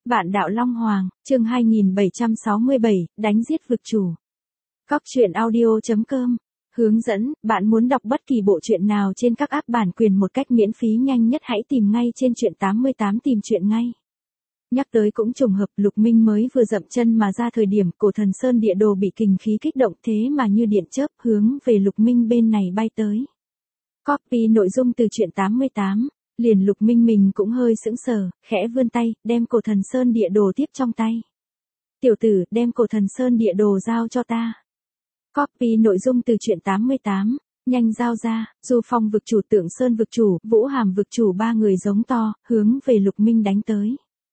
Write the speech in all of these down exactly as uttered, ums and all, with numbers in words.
Vạn đạo Long Hoàng, chương hai nghìn bảy trăm sáu mươi bảy, đánh giết vực chủ. Cóc truyện audio chấm com. Hướng dẫn, bạn muốn đọc bất kỳ bộ truyện nào trên các app bản quyền một cách miễn phí nhanh nhất hãy tìm ngay trên truyện tám mươi tám tìm truyện ngay. Nhắc tới cũng trùng hợp, Lục Minh mới vừa dậm chân mà ra thời điểm Cổ Thần Sơn địa đồ bị kình khí kích động thế mà như điện chớp hướng về Lục Minh bên này bay tới. Copy nội dung từ truyện tám mươi tám. Liền Lục Minh mình cũng hơi sững sờ, khẽ vươn tay, đem Cổ Thần Sơn địa đồ tiếp trong tay. Tiểu tử, đem Cổ Thần Sơn địa đồ giao cho ta. Copy nội dung từ truyện tám mươi tám, nhanh giao ra. Du Phong vực chủ, Tượng Sơn vực chủ, Vũ Hàm vực chủ ba người giống to, hướng về Lục Minh đánh tới.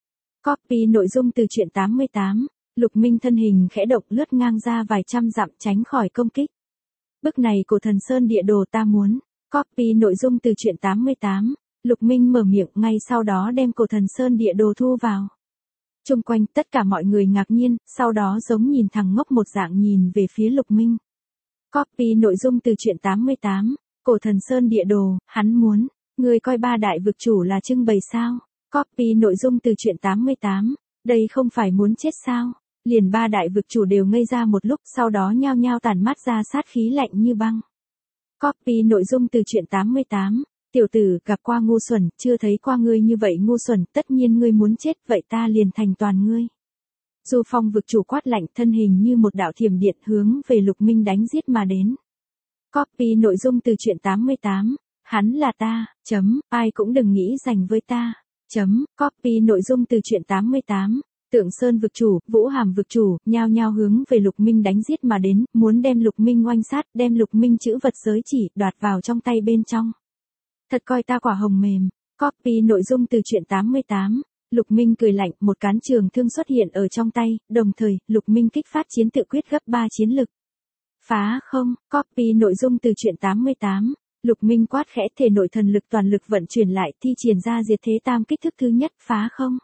Copy nội dung từ truyện tám mươi tám, Lục Minh thân hình khẽ động lướt ngang ra vài trăm dặm tránh khỏi công kích. Bức này Cổ Thần Sơn địa đồ ta muốn. Copy nội dung từ truyện tám mươi tám. Lục Minh mở miệng ngay sau đó đem Cổ Thần Sơn địa đồ thu vào. Trung quanh tất cả mọi người ngạc nhiên, sau đó giống nhìn thằng ngốc một dạng nhìn về phía Lục Minh. Copy nội dung từ truyện tám mươi tám, Cổ Thần Sơn địa đồ, hắn muốn, người coi ba đại vực chủ là trưng bày sao? Copy nội dung từ truyện tám mươi tám, đây không phải muốn chết sao? Liền ba đại vực chủ đều ngây ra một lúc, sau đó nhao nhao tản mát ra sát khí lạnh như băng. Copy nội dung từ truyện tám mươi tám. Tiểu tử, gặp qua ngu xuẩn, chưa thấy qua ngươi như vậy ngu xuẩn, tất nhiên ngươi muốn chết, vậy ta liền thành toàn ngươi. Du Phong vực chủ quát lạnh, thân hình như một đạo thiểm điện hướng về Lục Minh đánh giết mà đến. Copy nội dung từ truyện tám mươi tám, hắn là ta, chấm, ai cũng đừng nghĩ giành với ta, chấm, copy nội dung từ truyện tám mươi tám. Tượng Sơn vực chủ, Vũ Hàm vực chủ, nhao nhao hướng về Lục Minh đánh giết mà đến, muốn đem Lục Minh oanh sát, đem Lục Minh chữ vật giới chỉ, đoạt vào trong tay bên trong. Thật coi ta quả hồng mềm. Copy nội dung từ truyện tám mươi tám. Lục Minh cười lạnh, một cán trường thương xuất hiện ở trong tay, đồng thời, Lục Minh kích phát chiến tự quyết gấp ba chiến lực. Phá không, copy nội dung từ truyện tám mươi tám. Lục Minh quát khẽ, thể nội thần lực toàn lực vận chuyển lại, thi triển ra diệt thế tam kích thức thứ nhất, phá không.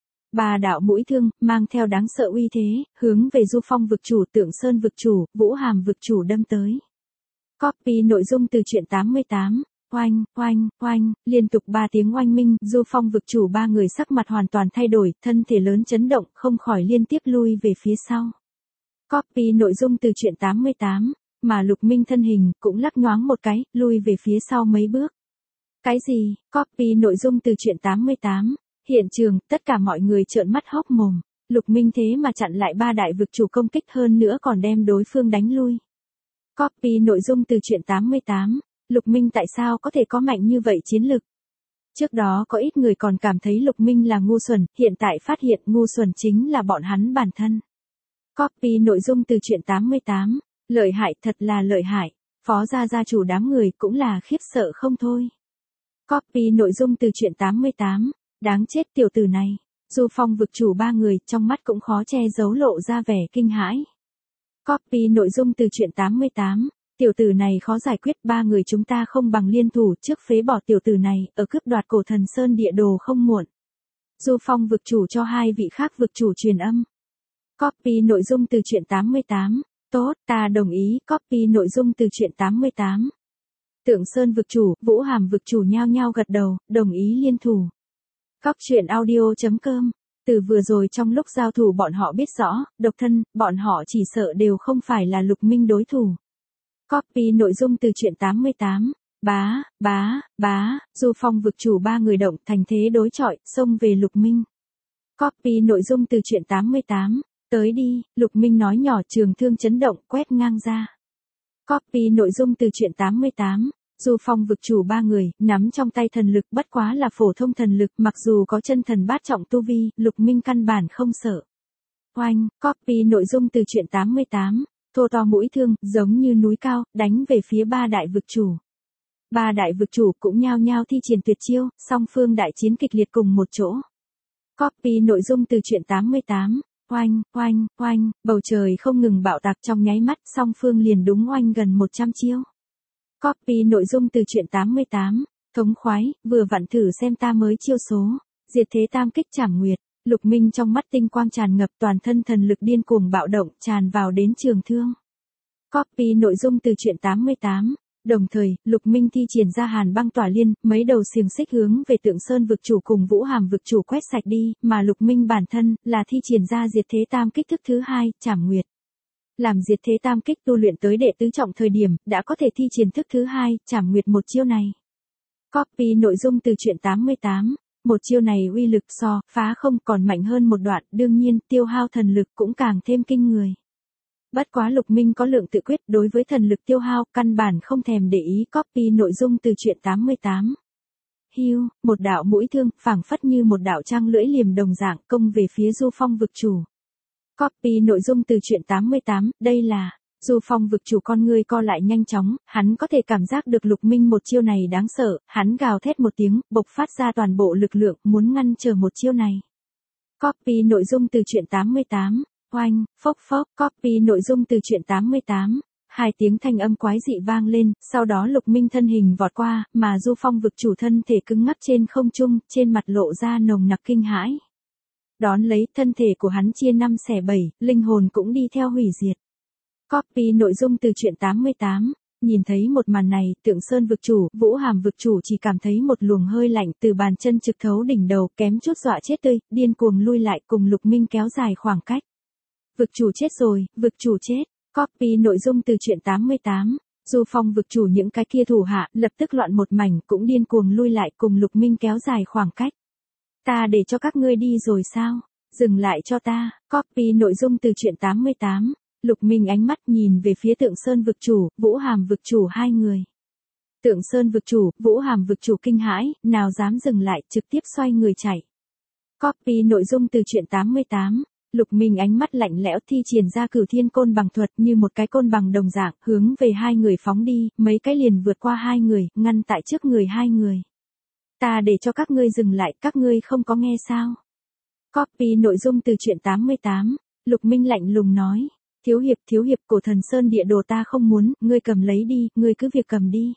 Ba đạo mũi thương, mang theo đáng sợ uy thế, hướng về Du Phong vực chủ, Tượng Sơn vực chủ, Vũ Hàm vực chủ đâm tới. Copy nội dung từ truyện tám mươi tám. Oanh, oanh, oanh, liên tục ba tiếng oanh minh, Du Phong vực chủ ba người sắc mặt hoàn toàn thay đổi, thân thể lớn chấn động, không khỏi liên tiếp lui về phía sau. Copy nội dung từ truyện tám mươi tám, mà Lục Minh thân hình, cũng lắc nhoáng một cái, lui về phía sau mấy bước. Cái gì? Copy nội dung từ truyện tám mươi tám, hiện trường, tất cả mọi người trợn mắt hốc mồm, Lục Minh thế mà chặn lại ba đại vực chủ công kích hơn nữa còn đem đối phương đánh lui. Copy nội dung từ truyện tám mươi tám. Lục Minh tại sao có thể có mạnh như vậy chiến lực? Trước đó có ít người còn cảm thấy Lục Minh là ngu xuẩn, hiện tại phát hiện ngu xuẩn chính là bọn hắn bản thân. Copy nội dung từ truyện tám mươi tám, lợi hại, thật là lợi hại, phó gia gia chủ đám người cũng là khiếp sợ không thôi. Copy nội dung từ truyện tám mươi tám, đáng chết tiểu tử này, Du Phong vực chủ ba người trong mắt cũng khó che giấu lộ ra vẻ kinh hãi. Copy nội dung từ truyện tám mươi tám. Tiểu tử này khó giải quyết, ba người chúng ta không bằng liên thủ trước phế bỏ tiểu tử này, ở cướp đoạt Cổ Thần Sơn địa đồ không muộn. Du Phong vực chủ cho hai vị khác vực chủ truyền âm. Copy nội dung từ truyện tám mươi tám. Tốt, ta đồng ý, copy nội dung từ truyện tám mươi tám. Tượng Sơn vực chủ, Vũ Hàm vực chủ nhao nhao gật đầu, đồng ý liên thủ. Cóc truyện audio chấm com. Từ vừa rồi trong lúc giao thủ bọn họ biết rõ, độc thân, bọn họ chỉ sợ đều không phải là Lục Minh đối thủ. Copy nội dung từ truyện tám mươi tám, bá, bá, bá, Du Phong vực chủ ba người động thành thế đối chọi, xông về Lục Minh. Copy nội dung từ truyện tám mươi tám, tới đi, Lục Minh nói nhỏ, trường thương chấn động, quét ngang ra. Copy nội dung từ truyện tám mươi tám, Du Phong vực chủ ba người, nắm trong tay thần lực bất quá là phổ thông thần lực, mặc dù có chân thần bát trọng tu vi, Lục Minh căn bản không sợ. Oanh, copy nội dung từ truyện tám mươi tám. Thô to mũi thương, giống như núi cao, đánh về phía ba đại vực chủ. Ba đại vực chủ cũng nhao nhao thi triển tuyệt chiêu, song phương đại chiến kịch liệt cùng một chỗ. Copy nội dung từ truyện tám mươi tám, oanh, oanh, oanh, bầu trời không ngừng bạo tạc trong nháy mắt, song phương liền đúng oanh gần một trăm chiêu. Copy nội dung từ truyện tám mươi tám, thống khoái, vừa vặn thử xem ta mới chiêu số, diệt thế tam kích trảm nguyệt. Lục Minh trong mắt tinh quang tràn ngập, toàn thân thần lực điên cuồng bạo động, tràn vào đến trường thương. Copy nội dung từ truyện tám mươi tám. Đồng thời, Lục Minh thi triển ra Hàn Băng Tỏa Liên, mấy đầu xiềng xích hướng về Tượng Sơn vực chủ cùng Vũ Hàm vực chủ quét sạch đi, mà Lục Minh bản thân là thi triển ra Diệt Thế Tam Kích thức thứ hai, Trảm Nguyệt. Làm Diệt Thế Tam Kích tu luyện tới đệ tứ trọng thời điểm, đã có thể thi triển thức thứ hai, Trảm Nguyệt một chiêu này. Copy nội dung từ truyện tám mươi tám. Một chiêu này uy lực so, phá không còn mạnh hơn một đoạn, đương nhiên, tiêu hao thần lực cũng càng thêm kinh người. Bất quá Lục Minh có lượng tự quyết đối với thần lực tiêu hao, căn bản không thèm để ý. Copy nội dung từ truyện tám mươi tám. Hưu, một đạo mũi thương, phảng phất như một đạo trang lưỡi liềm đồng dạng công về phía Du Phong vực chủ. Copy nội dung từ truyện tám mươi tám, đây là, Du Phong vực chủ con ngươi co lại nhanh chóng, hắn có thể cảm giác được Lục Minh một chiêu này đáng sợ, hắn gào thét một tiếng, bộc phát ra toàn bộ lực lượng, muốn ngăn trở một chiêu này. Copy nội dung từ truyện tám mươi tám, oanh, phốc phốc, copy nội dung từ truyện tám mươi tám. Hai tiếng thanh âm quái dị vang lên, sau đó Lục Minh thân hình vọt qua, mà Du Phong vực chủ thân thể cứng ngắc trên không trung, trên mặt lộ ra nồng nặc kinh hãi. Đón lấy, thân thể của hắn chia năm xẻ bảy, linh hồn cũng đi theo hủy diệt. Copy nội dung từ truyện tám mươi tám. Nhìn thấy một màn này, Tượng Sơn vực chủ, Vũ Hàm vực chủ chỉ cảm thấy một luồng hơi lạnh từ bàn chân trực thấu đỉnh đầu, kém chút dọa chết tươi, điên cuồng lui lại cùng Lục Minh kéo dài khoảng cách. Vực chủ chết rồi, vực chủ chết. Copy nội dung từ truyện tám mươi tám. Du Phong vực chủ những cái kia thủ hạ, lập tức loạn một mảnh, cũng điên cuồng lui lại cùng Lục Minh kéo dài khoảng cách. Ta để cho các ngươi đi rồi sao? Dừng lại cho ta. Copy nội dung từ truyện tám mươi tám. Lục Minh ánh mắt nhìn về phía Tượng Sơn vực chủ, Vũ Hàm vực chủ hai người. Tượng Sơn vực chủ, Vũ Hàm vực chủ kinh hãi, nào dám dừng lại, trực tiếp xoay người chạy. Copy nội dung từ truyện tám mươi tám. Lục Minh ánh mắt lạnh lẽo thi triển ra Cửu Thiên Côn Bằng thuật như một cái côn bằng đồng dạng, hướng về hai người phóng đi, mấy cái liền vượt qua hai người, ngăn tại trước người hai người. Ta để cho các ngươi dừng lại, các ngươi không có nghe sao? Copy nội dung từ truyện tám mươi tám. Lục Minh lạnh lùng nói. Thiếu hiệp, thiếu hiệp, Cổ Thần Sơn địa đồ ta không muốn, ngươi cầm lấy đi, ngươi cứ việc cầm đi.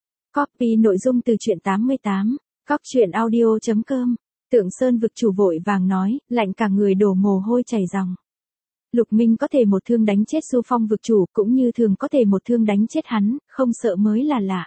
Copy nội dung từ truyện tám mươi tám. Cóc truyện audio chấm com. Tượng Sơn vực chủ vội vàng nói, lạnh cả người đổ mồ hôi chảy ròng. Lục Minh có thể một thương đánh chết Du Phong vực chủ, cũng như thường có thể một thương đánh chết hắn, không sợ mới là lạ.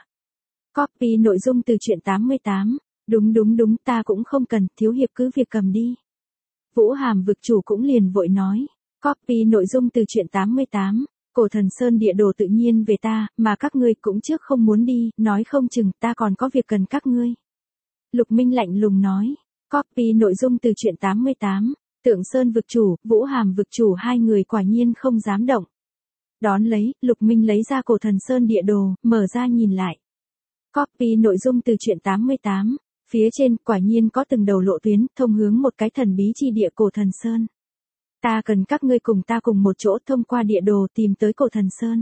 Copy nội dung từ truyện tám mươi tám. Đúng đúng đúng, ta cũng không cần, thiếu hiệp cứ việc cầm đi. Vũ Hàm vực chủ cũng liền vội nói. Copy nội dung từ truyện tám mươi tám. Cổ Thần Sơn địa đồ tự nhiên về ta, mà các ngươi cũng trước không muốn đi, nói không chừng ta còn có việc cần các ngươi. Lục Minh lạnh lùng nói. Copy nội dung từ truyện tám mươi tám. Tượng Sơn vực chủ, Vũ Hàm vực chủ hai người quả nhiên không dám động. Đón lấy, Lục Minh lấy ra Cổ Thần Sơn địa đồ, mở ra nhìn lại. Copy nội dung từ truyện tám mươi tám. Phía trên, quả nhiên có từng đầu lộ tuyến, thông hướng một cái thần bí chi địa Cổ Thần Sơn. Ta cần các ngươi cùng ta cùng một chỗ thông qua địa đồ tìm tới Cổ Thần Sơn.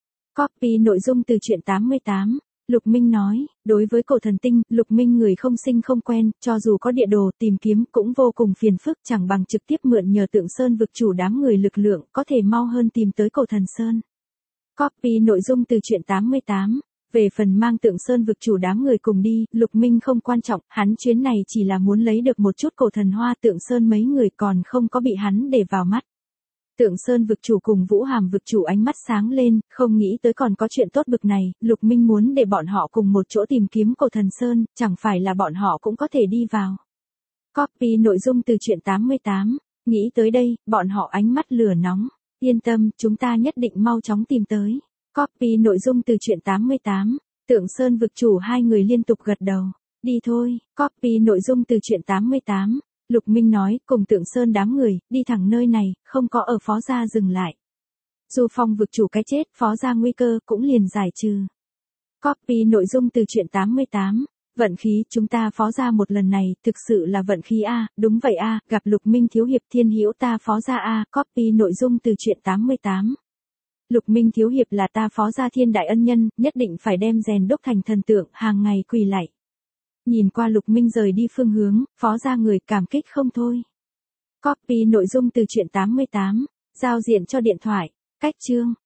Copy nội dung từ truyện tám mươi tám. Lục Minh nói, đối với Cổ Thần Tinh, Lục Minh người không sinh không quen, cho dù có địa đồ tìm kiếm cũng vô cùng phiền phức, chẳng bằng trực tiếp mượn nhờ Tượng Sơn vực chủ đám người lực lượng, có thể mau hơn tìm tới Cổ Thần Sơn. Copy nội dung từ truyện tám mươi tám. Về phần mang Tượng Sơn vực chủ đám người cùng đi, Lục Minh không quan trọng, hắn chuyến này chỉ là muốn lấy được một chút cổ thần hoa. Tượng Sơn mấy người còn không có bị hắn để vào mắt. Tượng Sơn vực chủ cùng Vũ Hàm vực chủ ánh mắt sáng lên, không nghĩ tới còn có chuyện tốt bực này. Lục Minh muốn để bọn họ cùng một chỗ tìm kiếm Cổ Thần Sơn, chẳng phải là bọn họ cũng có thể đi vào. Copy nội dung từ truyện tám mươi tám. Nghĩ tới đây, bọn họ ánh mắt lửa nóng. Yên tâm, chúng ta nhất định mau chóng tìm tới. Copy nội dung từ truyện tám mươi tám. Tượng Sơn vực chủ hai người liên tục gật đầu. Đi thôi. Copy nội dung từ truyện tám mươi tám. Lục Minh nói, cùng Tượng Sơn đám người, đi thẳng nơi này, không có ở Phó Gia dừng lại. Du Phong vực chủ cái chết, Phó Gia nguy cơ cũng liền giải trừ. Copy nội dung từ truyện tám mươi tám. Vận khí, chúng ta Phó Gia một lần này, thực sự là vận khí a, đúng vậy a, gặp Lục Minh thiếu hiệp thiên hữu ta Phó Gia a. Copy nội dung từ truyện tám mươi tám. Lục Minh thiếu hiệp là ta Phó Gia thiên đại ân nhân, nhất định phải đem rèn đúc thành thần tượng, hàng ngày quỳ lạy. Nhìn qua Lục Minh rời đi phương hướng, Phó Gia người cảm kích không thôi. Copy nội dung từ truyện tám mươi tám. Giao diện cho điện thoại. Cách chương.